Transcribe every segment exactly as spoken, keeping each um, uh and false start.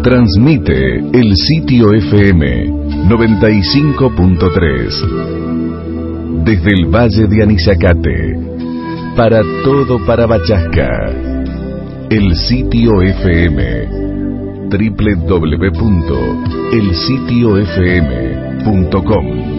Transmite el sitio F M noventa y cinco punto tres desde el Valle de Anizacate para todo Parabachasca. El sitio F M doble u doble u doble u punto el sitio f m punto com.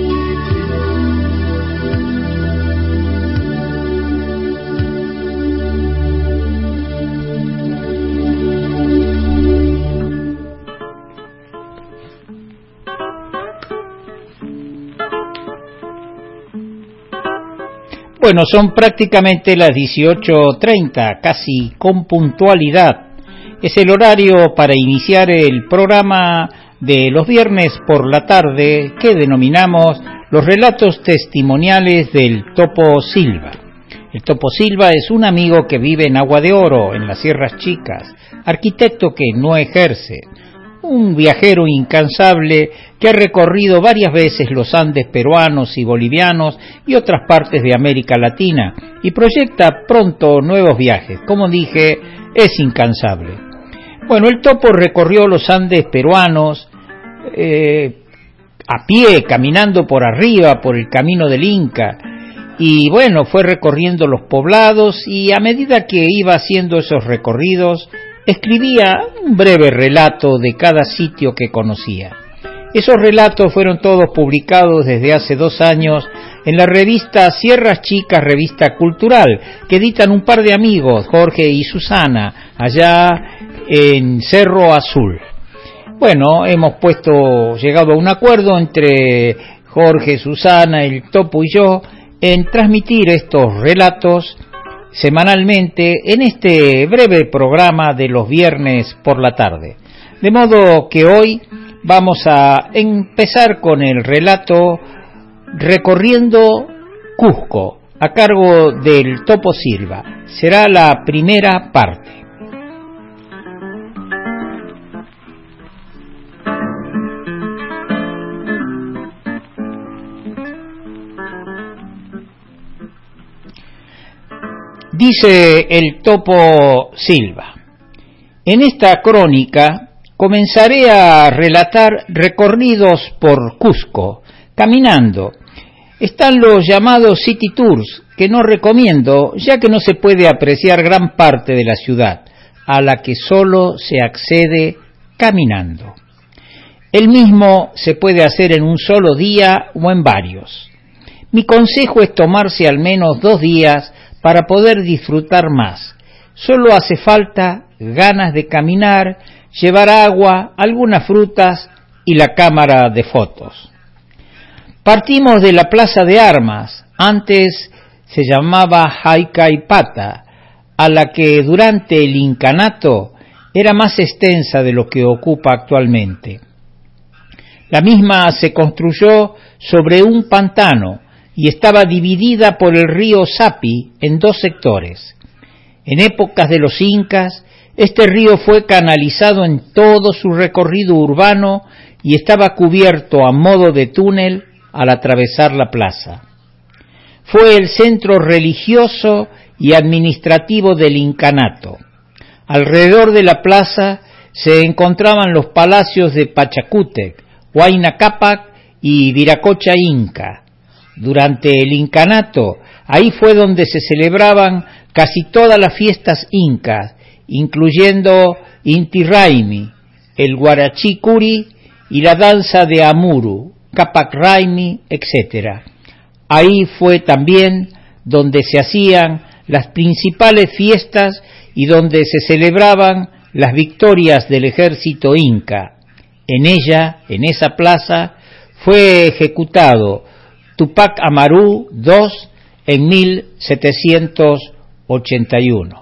Bueno, son prácticamente las dieciocho treinta, casi con puntualidad. Es el horario para iniciar el programa de los viernes por la tarde que denominamos los relatos testimoniales del Topo Silva. El Topo Silva es un amigo que vive en Agua de Oro, en las Sierras Chicas, arquitecto que no ejerce, un viajero incansable que ha recorrido varias veces los Andes peruanos y bolivianos y otras partes de América Latina y proyecta pronto nuevos viajes. Como dije, es incansable. Bueno, el Topo recorrió los Andes peruanos eh, a pie, caminando por arriba, por el camino del Inca, y bueno, fue recorriendo los poblados y a medida que iba haciendo esos recorridos, escribía un breve relato de cada sitio que conocía. Esos relatos fueron todos publicados desde hace dos años en la revista Sierras Chicas, revista cultural, que editan un par de amigos, Jorge y Susana, allá en Cerro Azul. Bueno, hemos puesto, llegado a un acuerdo entre Jorge, Susana, el Topo y yo en transmitir estos relatos semanalmente en este breve programa de los viernes por la tarde. De modo que hoy vamos a empezar con el relato Recorriendo Cusco, a cargo del Topo Silva. Será la primera parte. Dice el Topo Silva: en esta crónica comenzaré a relatar recorridos por Cusco, caminando. Están los llamados City Tours, que no recomiendo, ya que no se puede apreciar gran parte de la ciudad, a la que solo se accede caminando. El mismo se puede hacer en un solo día o en varios. Mi consejo es tomarse al menos dos días para poder disfrutar más. Solo hace falta ganas de caminar, llevar agua, algunas frutas y la cámara de fotos. Partimos de la Plaza de Armas, antes se llamaba Haycaipata, a la que durante el incanato era más extensa de lo que ocupa actualmente. La misma se construyó sobre un pantano y estaba dividida por el río Sapi en dos sectores. En épocas de los incas, este río fue canalizado en todo su recorrido urbano y estaba cubierto a modo de túnel al atravesar la plaza. Fue el centro religioso y administrativo del incanato. Alrededor de la plaza se encontraban los palacios de Pachacútec, Huayna Cápac y Viracocha Inca. Durante el incanato, ahí fue donde se celebraban casi todas las fiestas incas, incluyendo Inti Raymi, el Guarachí Curi y la danza de Amuru, Capac Raymi, etcétera. Ahí fue también donde se hacían las principales fiestas y donde se celebraban las victorias del ejército inca. En ella, en esa plaza, fue ejecutado Tupac Amaru segundo en mil setecientos ochenta y uno.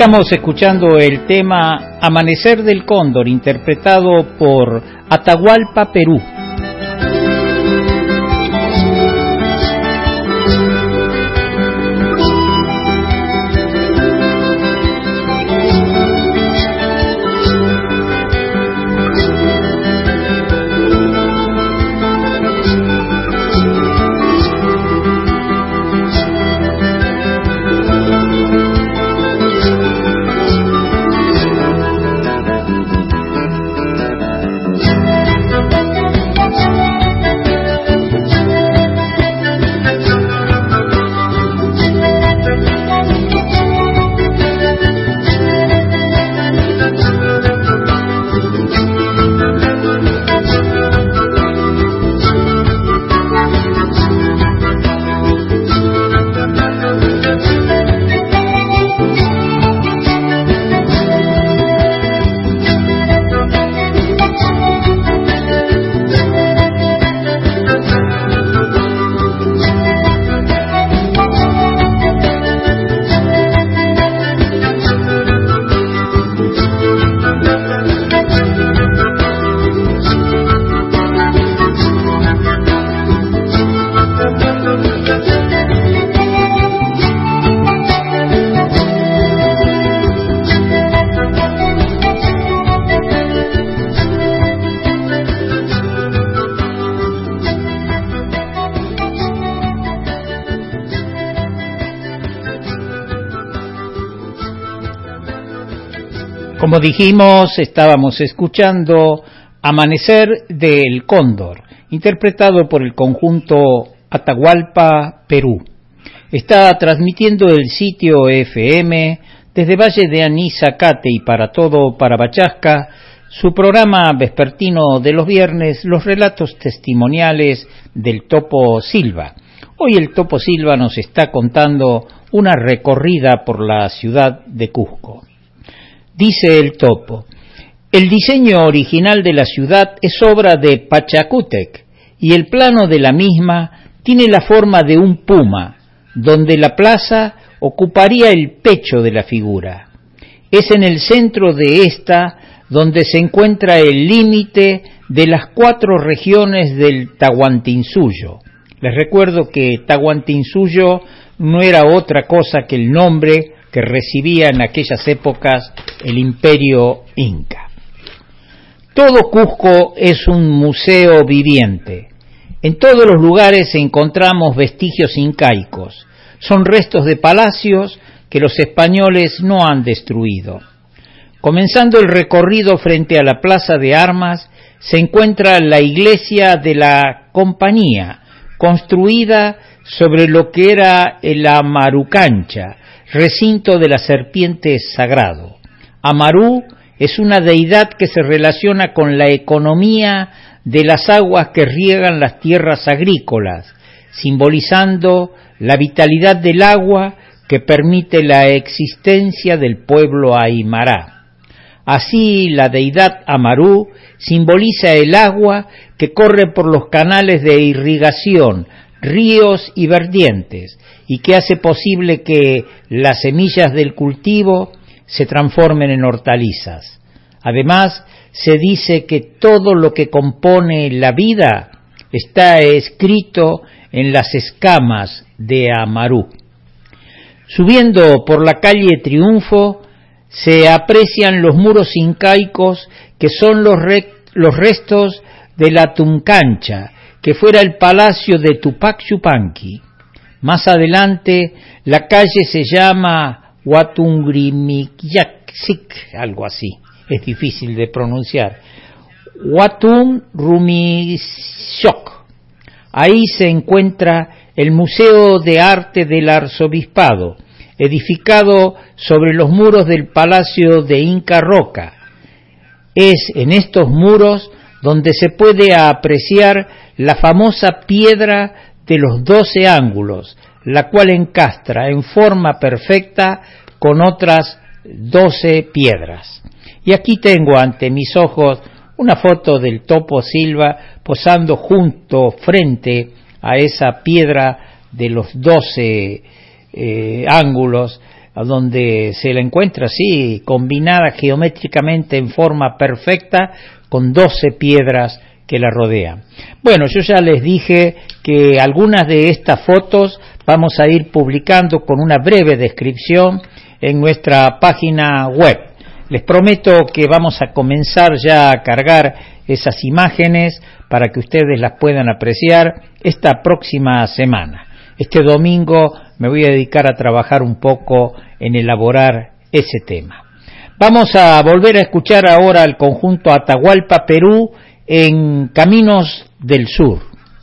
Estamos escuchando el tema Amanecer del Cóndor, interpretado por Atahualpa Perú. Como dijimos, estábamos escuchando Amanecer del Cóndor, interpretado por el conjunto Atahualpa Perú. Está transmitiendo el sitio F M desde Valle de Anizacate y para todo Parabachasca, su programa vespertino de los viernes, los relatos testimoniales del Topo Silva. Hoy el Topo Silva nos está contando una recorrida por la ciudad de Cusco. Dice el Topo: el diseño original de la ciudad es obra de Pachacútec y el plano de la misma tiene la forma de un puma, donde la plaza ocuparía el pecho de la figura. Es en el centro de esta donde se encuentra el límite de las cuatro regiones del Tahuantinsuyo. Les recuerdo que Tahuantinsuyo no era otra cosa que el nombre que recibía en aquellas épocas el imperio inca. Todo Cusco es un museo viviente. En todos los lugares encontramos vestigios incaicos. Son restos de palacios que los españoles no han destruido. Comenzando el recorrido frente a la Plaza de Armas, se encuentra la iglesia de la Compañía, construida sobre lo que era el Amarucancha, recinto de la serpiente sagrado. Amarú es una deidad que se relaciona con la economía de las aguas que riegan las tierras agrícolas, simbolizando la vitalidad del agua que permite la existencia del pueblo aymara. Así, la deidad Amarú simboliza el agua que corre por los canales de irrigación, ríos y vertientes, y que hace posible que las semillas del cultivo se transformen en hortalizas. Además, se dice que todo lo que compone la vida está escrito en las escamas de Amarú. Subiendo por la calle Triunfo, se aprecian los muros incaicos que son los, re- los restos de la Tuncancha, que fuera el palacio de Tupac Yupanqui. Más adelante, la calle se llama Huatungrimiyaxic, algo así, es difícil de pronunciar. Huatunrumishoc. Ahí se encuentra el Museo de Arte del Arzobispado, edificado sobre los muros del Palacio de Inca Roca. Es en estos muros donde se puede apreciar la famosa piedra de los doce ángulos, la cual encastra en forma perfecta con otras doce piedras. Y aquí tengo ante mis ojos una foto del Topo Silva posando junto, frente a esa piedra de los doce eh, ángulos, donde se la encuentra así, combinada geométricamente en forma perfecta, con doce piedras que la rodean. Bueno, yo ya les dije que algunas de estas fotos vamos a ir publicando con una breve descripción en nuestra página web. Les prometo que vamos a comenzar ya a cargar esas imágenes para que ustedes las puedan apreciar esta próxima semana. Este domingo me voy a dedicar a trabajar un poco en elaborar ese tema. Vamos a volver a escuchar ahora al conjunto Atahualpa Perú en Caminos del Sur.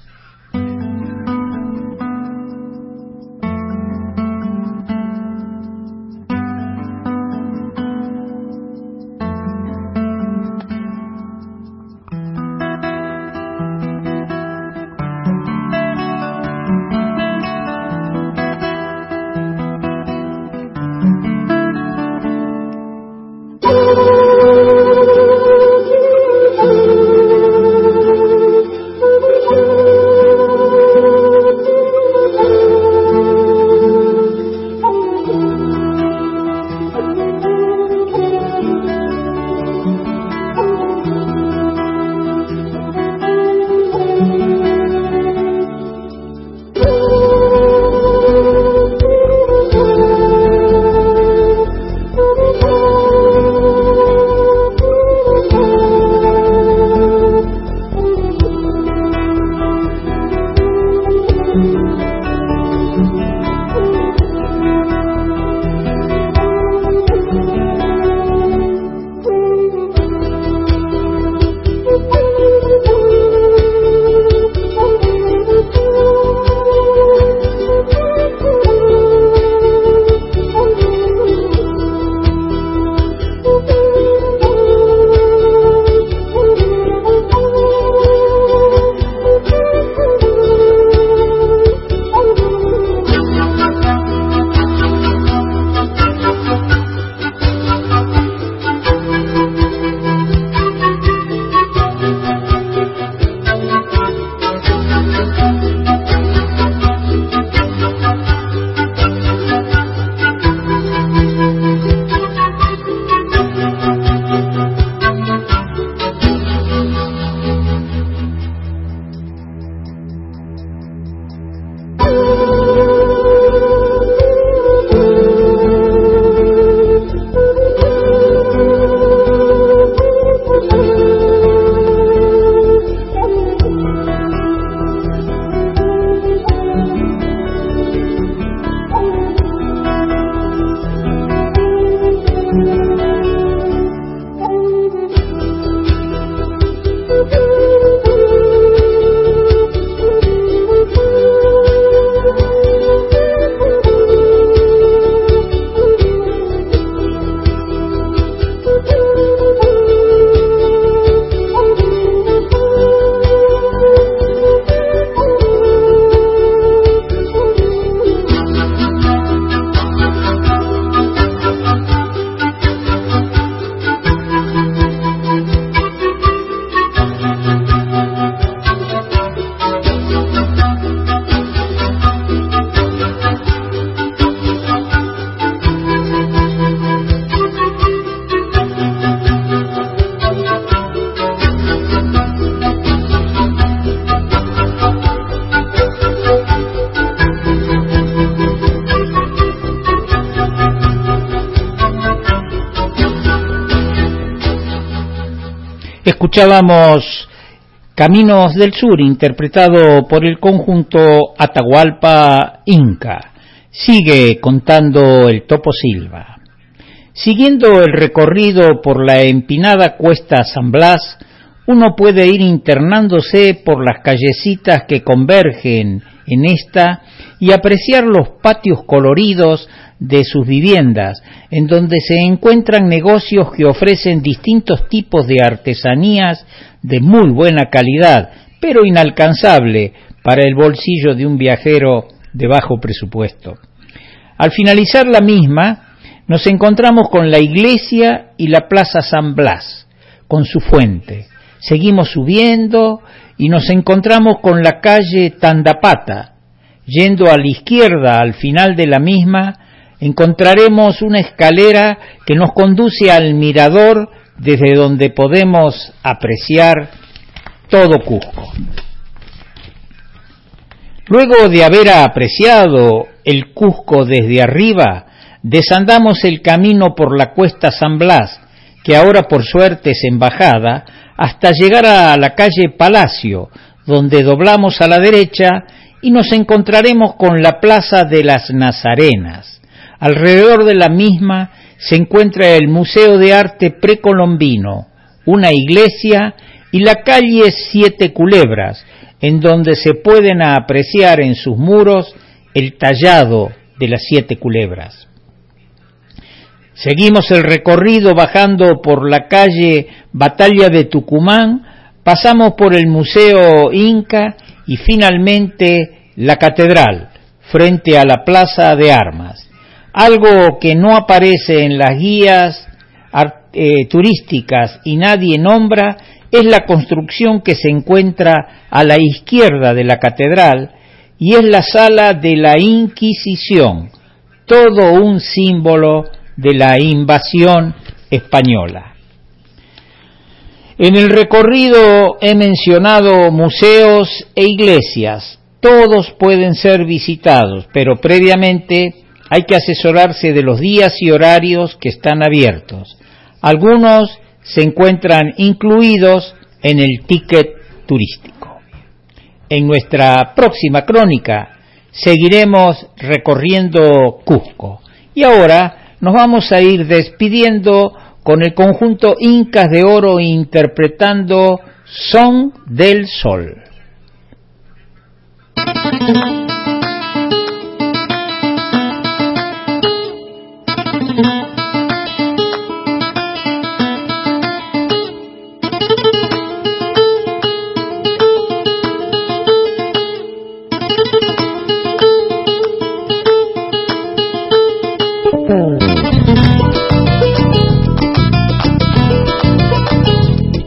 Escuchábamos Caminos del Sur, interpretado por el conjunto Atahualpa Inca. Sigue contando el Topo Silva. Siguiendo el recorrido por la empinada cuesta San Blas, uno puede ir internándose por las callecitas que convergen en esta y apreciar los patios coloridos de sus viviendas, en donde se encuentran negocios que ofrecen distintos tipos de artesanías de muy buena calidad, pero inalcanzable para el bolsillo de un viajero de bajo presupuesto. Al finalizar la misma, nos encontramos con la iglesia y la plaza San Blas, con su fuente. Seguimos subiendo y nos encontramos con la calle Tandapata. Yendo a la izquierda, al final de la misma, encontraremos una escalera que nos conduce al mirador desde donde podemos apreciar todo Cusco. Luego de haber apreciado el Cusco desde arriba, desandamos el camino por la cuesta San Blas, que ahora por suerte es embajada, hasta llegar a la calle Palacio, donde doblamos a la derecha y nos encontraremos con la Plaza de las Nazarenas. Alrededor de la misma se encuentra el Museo de Arte Precolombino, una iglesia y la calle Siete Culebras, en donde se pueden apreciar en sus muros el tallado de las siete culebras. Seguimos el recorrido bajando por la calle Batalla de Tucumán, pasamos por el Museo Inca y finalmente la Catedral, frente a la Plaza de Armas. Algo que no aparece en las guías eh, turísticas y nadie nombra es la construcción que se encuentra a la izquierda de la catedral y es la sala de la Inquisición, todo un símbolo de la invasión española. En el recorrido he mencionado museos e iglesias, todos pueden ser visitados, pero previamente hay que asesorarse de los días y horarios que están abiertos. Algunos se encuentran incluidos en el ticket turístico. En nuestra próxima crónica seguiremos recorriendo Cusco y ahora nos vamos a ir despidiendo con el conjunto Incas de Oro interpretando Son del Sol.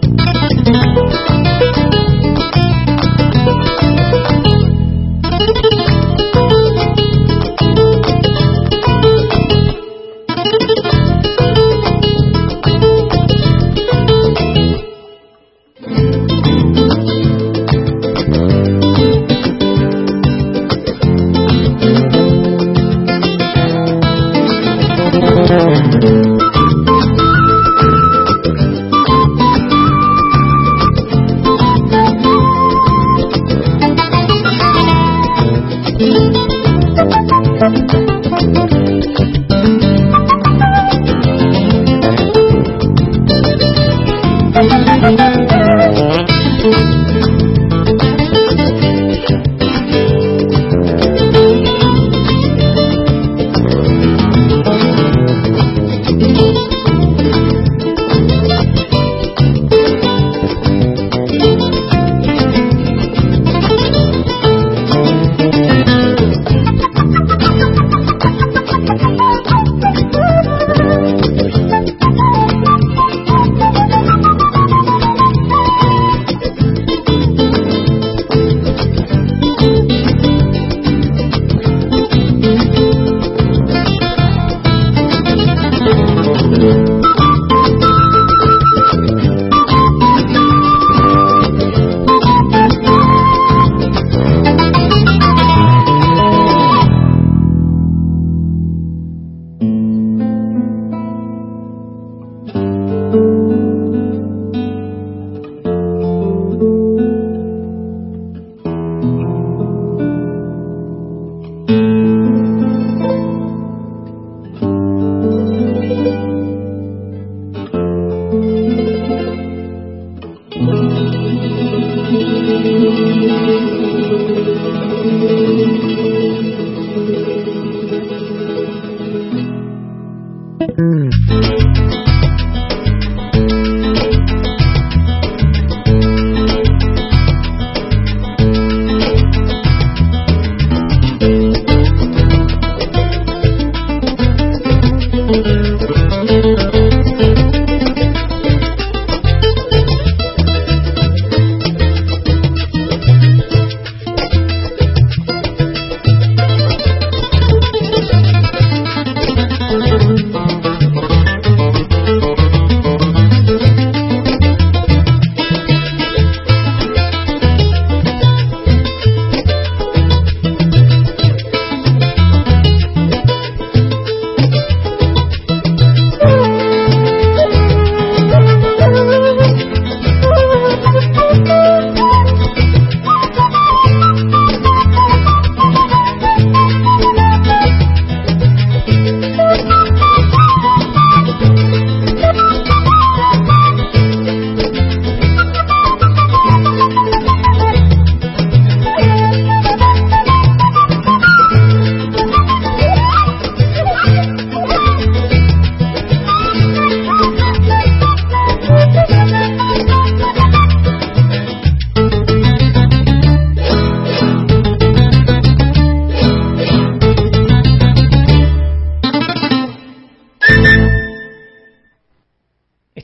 Thank you.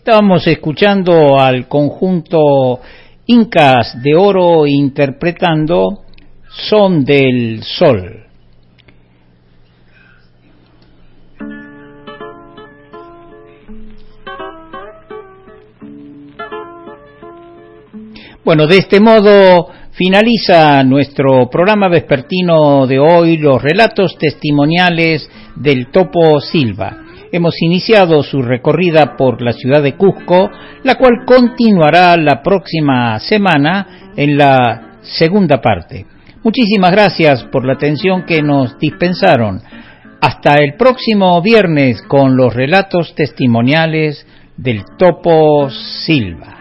Estábamos escuchando al conjunto Incas de Oro interpretando Son del Sol. Bueno, de este modo finaliza nuestro programa vespertino de hoy, los relatos testimoniales del Topo Silva. Hemos iniciado su recorrida por la ciudad de Cusco, la cual continuará la próxima semana en la segunda parte. Muchísimas gracias por la atención que nos dispensaron. Hasta el próximo viernes con los relatos testimoniales del Topo Silva.